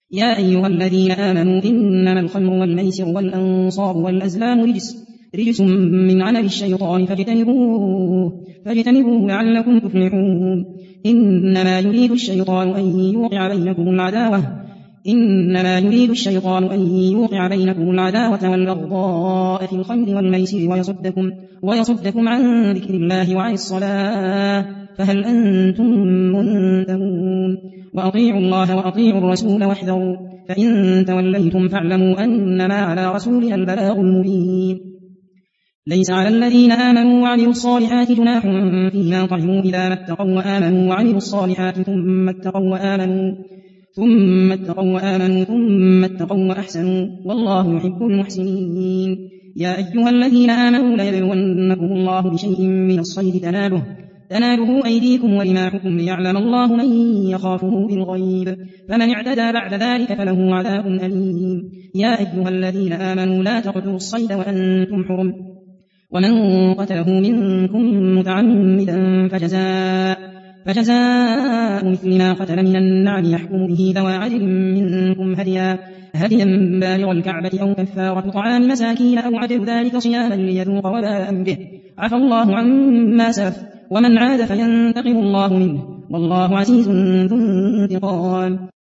يا أيها الذين آمنوا إنما الخمر والميسر والأنصاب والأزلام رجس من عمل الشيطان فاجتنبوه لعلكم تفلحون. إنما يريد الشيطان أن يوقع بينكم العداوة والبغضاء في الخمر والميسر ويصدكم عن ذكر الله وعن الصلاة فهل أنتم منتهون. وأطيعوا الله وأطيعوا الرسول واحذروا فإن توليتم فاعلموا أنما على رسولنا البلاغ المبين. ليس على الذين آمنوا وعملوا الصالحات جناح فيما طعموا إذا ما اتقوا وآمنوا وعملوا الصالحات ثم اتقوا وأحسنوا والله يحب المحسنين. يا أيها الذين آمنوا ليبلونكم الله بشيء من الصيد تناله أيديكم ورماحكم ليعلم الله من يخافه بالغيب فمن اعتدى بعد ذلك فله عذاب أليم. يا أيها الذين آمنوا لا تقتلوا الصيد وأنتم حرم ومن قتله منكم متعمدا فجزاء مثل ما قتل من النعم يحكم به ذوى عدل منكم هديا بالغ الكعبة أو كفارة طعام مساكين أو عدل ذلك صياما ليذوق وبال أمره عفى الله عما سلف ومن عاد فينتقم الله منه والله عزيز ذو انتقام.